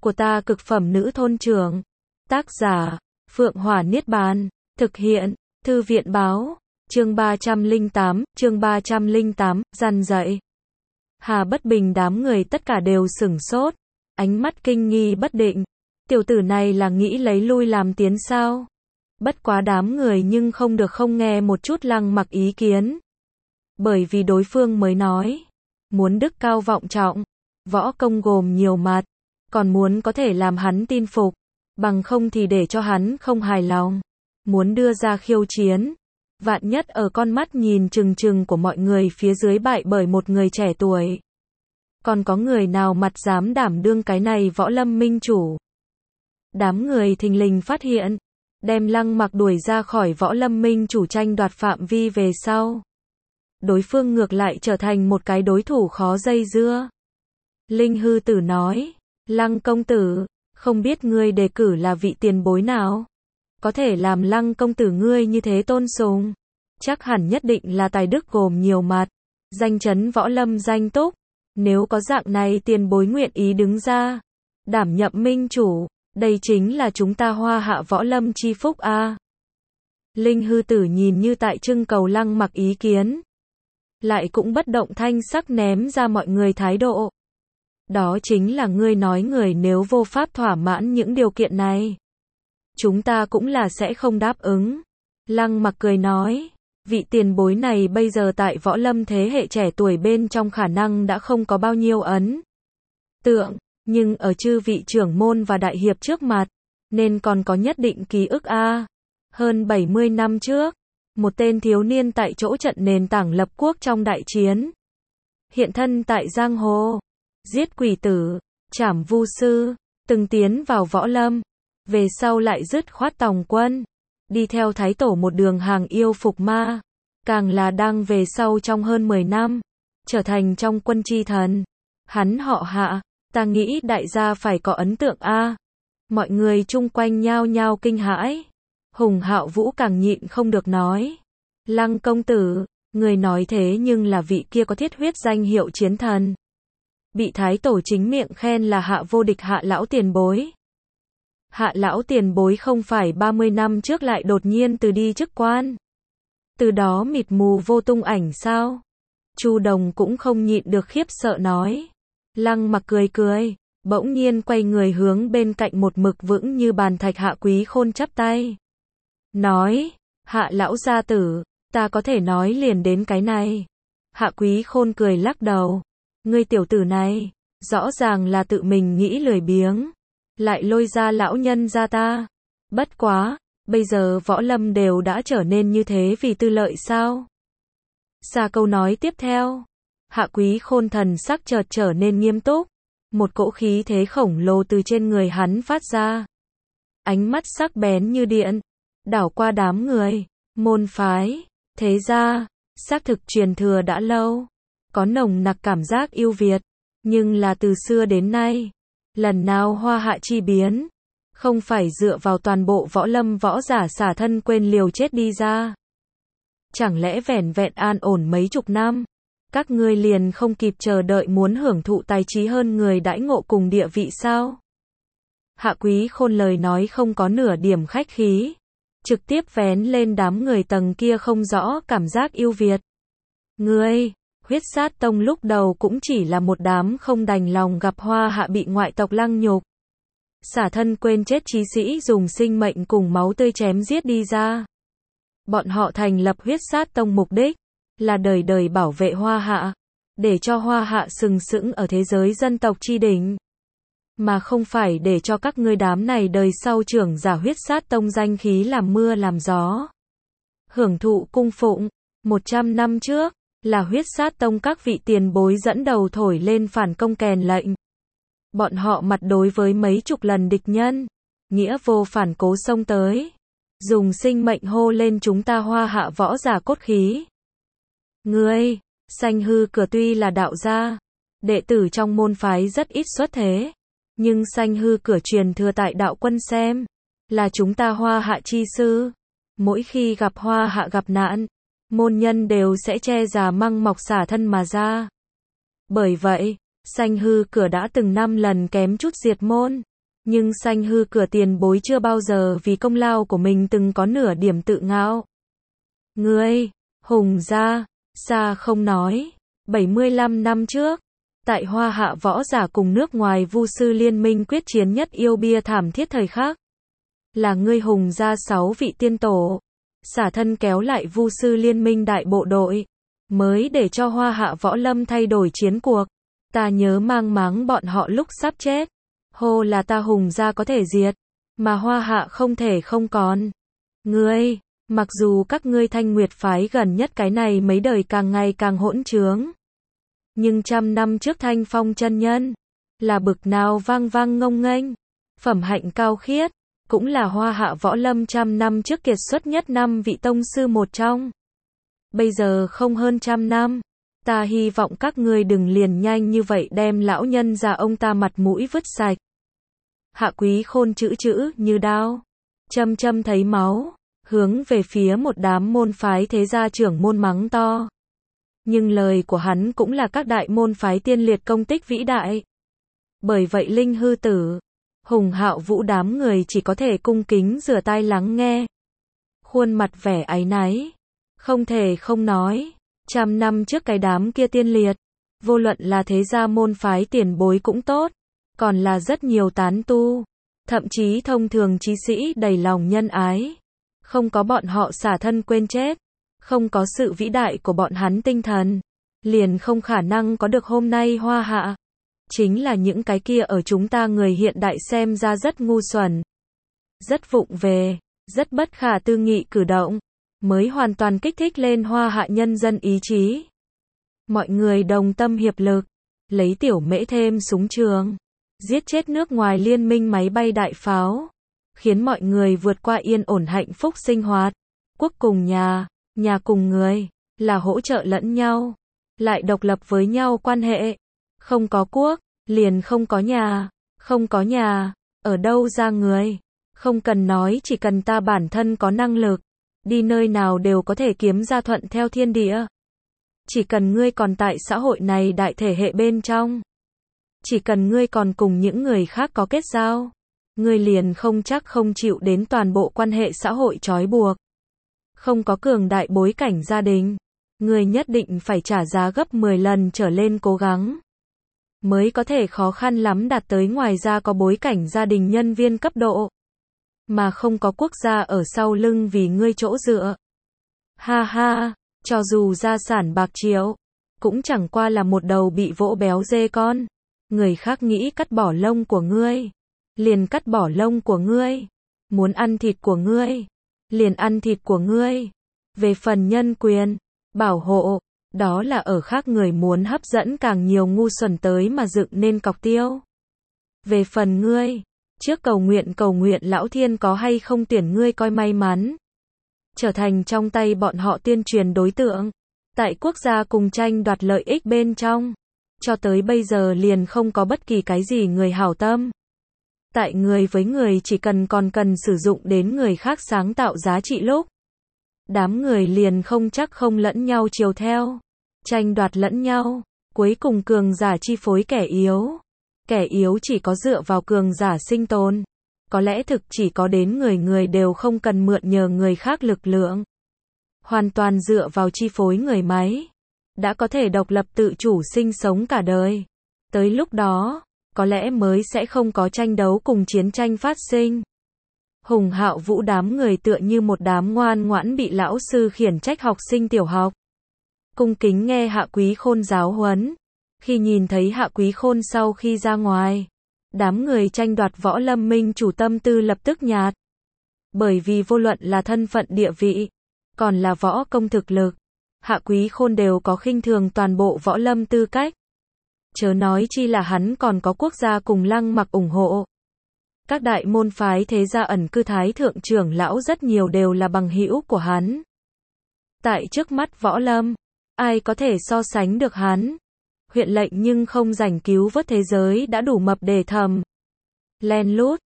của ta cực phẩm nữ thôn trưởng. Tác giả, Phượng Hỏa Niết Bàn. Thực hiện, Thư viện báo. Chương 308, răn dạy. Hà Bất Bình đám người tất cả đều sửng sốt, ánh mắt kinh nghi bất định. Tiểu tử này là nghĩ lấy lui làm tiến sao? Bất quá đám người nhưng không được không nghe một chút Lăng Mặc ý kiến. Bởi vì đối phương mới nói, muốn đức cao vọng trọng, võ công gồm nhiều mặt, còn muốn có thể làm hắn tin phục, bằng không thì để cho hắn không hài lòng, muốn đưa ra khiêu chiến. Vạn nhất ở con mắt nhìn chừng chừng của mọi người phía dưới bại bởi một người trẻ tuổi. Còn có người nào mặt dám đảm đương cái này võ lâm minh chủ? Đám người thình lình phát hiện, đem Lăng Mặc đuổi ra khỏi võ lâm minh chủ tranh đoạt phạm vi về sau. Đối phương ngược lại trở thành một cái đối thủ khó dây dưa. Linh Hư Tử nói, Lăng công tử, không biết ngươi đề cử là vị tiền bối nào? Có thể làm Lăng công tử ngươi như thế tôn sùng, chắc hẳn nhất định là tài đức gồm nhiều mặt, danh chấn võ lâm danh túc. Nếu có dạng này tiền bối nguyện ý đứng ra, đảm nhậm minh chủ, đây chính là chúng ta Hoa Hạ võ lâm chi phúc a. Linh Hư Tử nhìn như tại trưng cầu Lăng Mặc ý kiến, lại cũng bất động thanh sắc ném ra mọi người thái độ. Đó chính là ngươi nói người nếu vô pháp thỏa mãn những điều kiện này, chúng ta cũng là sẽ không đáp ứng. Lăng Mặc cười nói, vị tiền bối này bây giờ tại võ lâm thế hệ trẻ tuổi bên trong khả năng đã không có bao nhiêu ấn tượng, nhưng ở chư vị trưởng môn và đại hiệp trước mặt, nên còn có nhất định ký ức a. Hơn 70 năm trước, một tên thiếu niên tại chỗ trận nền tảng lập quốc trong đại chiến, hiện thân tại giang hồ, giết quỷ tử, trảm vu sư, từng tiến vào võ lâm, về sau lại dứt khoát tòng quân, đi theo thái tổ một đường hàng yêu phục ma, càng là đang về sau trong hơn 10 năm, trở thành trong quân chi thần. Hắn họ Hạ, ta nghĩ đại gia phải có ấn tượng a. Mọi người chung quanh nhao nhao kinh hãi. Hùng Hạo Vũ càng nhịn không được nói, Lăng công tử, người nói thế nhưng là vị kia có thiết huyết danh hiệu chiến thần, bị thái tổ chính miệng khen là Hạ vô địch Hạ lão tiền bối. Hạ lão tiền bối không phải 30 năm trước lại đột nhiên từ đi chức quan, từ đó mịt mù vô tung ảnh sao? Chu Đồng cũng không nhịn được khiếp sợ nói. Lăng Mặc cười cười, bỗng nhiên quay người hướng bên cạnh một mực vững như bàn thạch Hạ Quý Khôn chắp tay, nói, Hạ lão gia tử, ta có thể nói liền đến cái này. Hạ Quý Khôn cười lắc đầu, ngươi tiểu tử này, rõ ràng là tự mình nghĩ lười biếng, lại lôi ra lão nhân ra ta. Bất quá, bây giờ võ lâm đều đã trở nên như thế vì tư lợi sao? Xa câu nói tiếp theo, Hạ Quý Khôn thần sắc chợt trở nên nghiêm túc, một cỗ khí thế khổng lồ từ trên người hắn phát ra. Ánh mắt sắc bén như điện, đảo qua đám người, môn phái, thế gia, xác thực truyền thừa đã lâu, có nồng nặc cảm giác yêu Việt, nhưng là từ xưa đến nay, lần nào Hoa Hạ chi biến, không phải dựa vào toàn bộ võ lâm võ giả xả thân quên liều chết đi ra. Chẳng lẽ vẻn vẹn an ổn mấy chục năm, các ngươi liền không kịp chờ đợi muốn hưởng thụ tài trí hơn người đãi ngộ cùng địa vị sao? Hạ Quý Khôn lời nói không có nửa điểm khách khí, trực tiếp vén lên đám người tầng kia không rõ cảm giác yêu Việt. Ngươi, Huyết Sát Tông lúc đầu cũng chỉ là một đám không đành lòng gặp Hoa Hạ bị ngoại tộc lăng nhục, xả thân quên chết chí sĩ dùng sinh mệnh cùng máu tươi chém giết đi ra. Bọn họ thành lập Huyết Sát Tông mục đích là đời đời bảo vệ Hoa Hạ, để cho Hoa Hạ sừng sững ở thế giới dân tộc chi đỉnh, mà không phải để cho các ngươi đám này đời sau trưởng giả Huyết Sát Tông danh khí làm mưa làm gió, hưởng thụ cung phụng. 100 năm trước, là Huyết Sát Tông các vị tiền bối dẫn đầu thổi lên phản công kèn lệnh. Bọn họ mặt đối với mấy chục lần địch nhân, nghĩa vô phản cố xông tới, dùng sinh mệnh hô lên chúng ta Hoa Hạ võ giả cốt khí. Ngươi, Sanh Hư Cửa tuy là đạo gia, đệ tử trong môn phái rất ít xuất thế, nhưng Sanh Hư Cửa truyền thừa tại đạo quân xem, là chúng ta Hoa Hạ chi sư. Mỗi khi gặp Hoa Hạ gặp nạn, môn nhân đều sẽ che già măng mọc xả thân mà ra. Bởi vậy, Sanh Hư Cửa đã từng 5 lần kém chút diệt môn. Nhưng Sanh Hư Cửa tiền bối chưa bao giờ vì công lao của mình từng có nửa điểm tự ngạo. Ngươi, Hùng gia, xa không nói, 75 năm trước, tại Hoa Hạ võ giả cùng nước ngoài Vu sư liên minh quyết chiến nhất yêu bia thảm thiết thời khắc, là ngươi Hùng gia 6 vị tiên tổ, xả thân kéo lại Vu sư liên minh đại bộ đội, mới để cho Hoa Hạ võ lâm thay đổi chiến cuộc. Ta nhớ mang máng bọn họ lúc sắp chết, hô là ta Hùng gia có thể diệt, mà Hoa Hạ không thể không còn. Ngươi, mặc dù các ngươi Thanh Nguyệt phái gần nhất cái này mấy đời càng ngày càng hỗn trướng, nhưng trăm năm trước Thanh Phong chân nhân, là bực nào vang vang ngông nghênh, phẩm hạnh cao khiết, cũng là Hoa Hạ võ lâm trăm năm trước kiệt xuất nhất 5 vị tông sư một trong. Bây giờ không hơn trăm năm, ta hy vọng các ngươi đừng liền nhanh như vậy đem lão nhân già ông ta mặt mũi vứt sạch. Hạ Quý Khôn chữ như đao, châm thấy máu, hướng về phía một đám môn phái thế gia trưởng môn mắng to. Nhưng lời của hắn cũng là các đại môn phái tiên liệt công tích vĩ đại. Bởi vậy Linh Hư Tử, Hùng Hạo Vũ đám người chỉ có thể cung kính rửa tai lắng nghe. Khuôn mặt vẻ áy náy, không thể không nói, trăm năm trước cái đám kia tiên liệt, vô luận là thế gia môn phái tiền bối cũng tốt, còn là rất nhiều tán tu, thậm chí thông thường chí sĩ đầy lòng nhân ái. Không có bọn họ xả thân quên chết, không có sự vĩ đại của bọn hắn tinh thần, liền không khả năng có được hôm nay Hoa Hạ. Chính là những cái kia ở chúng ta người hiện đại xem ra rất ngu xuẩn, rất vụng về, rất bất khả tư nghị cử động, mới hoàn toàn kích thích lên Hoa Hạ nhân dân ý chí. Mọi người đồng tâm hiệp lực, lấy tiểu mễ thêm súng trường, giết chết nước ngoài liên minh máy bay đại pháo, khiến mọi người vượt qua yên ổn hạnh phúc sinh hoạt. Quốc cùng nhà, nhà cùng người, là hỗ trợ lẫn nhau, lại độc lập với nhau quan hệ. Không có quốc, liền không có nhà, không có nhà, ở đâu ra người. Không cần nói, chỉ cần ta bản thân có năng lực, đi nơi nào đều có thể kiếm ra thuận theo thiên địa. Chỉ cần ngươi còn tại xã hội này đại thể hệ bên trong, chỉ cần ngươi còn cùng những người khác có kết giao, ngươi liền không chắc không chịu đến toàn bộ quan hệ xã hội trói buộc. Không có cường đại bối cảnh gia đình, ngươi nhất định phải trả giá gấp 10 lần trở lên cố gắng, mới có thể khó khăn lắm đạt tới ngoài ra có bối cảnh gia đình nhân viên cấp độ, mà không có quốc gia ở sau lưng vì ngươi chỗ dựa. Ha ha, cho dù gia sản bạc triệu, cũng chẳng qua là một đầu bị vỗ béo dê con. Người khác nghĩ cắt bỏ lông của ngươi, liền cắt bỏ lông của ngươi. Muốn ăn thịt của ngươi, liền ăn thịt của ngươi. Về phần nhân quyền, bảo hộ, đó là ở khác người muốn hấp dẫn càng nhiều ngu xuẩn tới mà dựng nên cọc tiêu. Về phần ngươi, trước cầu nguyện lão thiên có hay không tuyển ngươi coi may mắn, trở thành trong tay bọn họ tuyên truyền đối tượng, tại quốc gia cùng tranh đoạt lợi ích bên trong. Cho tới bây giờ liền không có bất kỳ cái gì người hảo tâm. Tại người với người chỉ còn cần sử dụng đến người khác sáng tạo giá trị lúc, đám người liền không chắc không lẫn nhau chiều theo, tranh đoạt lẫn nhau, cuối cùng cường giả chi phối kẻ yếu. Kẻ yếu chỉ có dựa vào cường giả sinh tồn. Có lẽ thực chỉ có đến người đều không cần mượn nhờ người khác lực lượng. Hoàn toàn dựa vào chi phối người máy, đã có thể độc lập tự chủ sinh sống cả đời. Tới lúc đó, có lẽ mới sẽ không có tranh đấu cùng chiến tranh phát sinh. Hùng Hạo Vũ đám người tựa như một đám ngoan ngoãn bị lão sư khiển trách học sinh tiểu học. Cung kính nghe Hạ Quý Khôn giáo huấn. Khi nhìn thấy Hạ Quý Khôn sau khi ra ngoài, đám người tranh đoạt võ lâm minh chủ tâm tư lập tức nhạt. Bởi vì vô luận là thân phận địa vị, còn là võ công thực lực, Hạ Quý Khôn đều có khinh thường toàn bộ võ lâm tư cách. Chớ nói chi là hắn còn có quốc gia cùng Lăng Mặc ủng hộ. Các đại môn phái thế gia ẩn cư thái thượng trưởng lão rất nhiều đều là bằng hữu của hắn. Tại trước mắt võ lâm, ai có thể so sánh được hắn? Huyện lệnh nhưng không rảnh cứu vớt thế giới đã đủ mập để thầm. Len lút,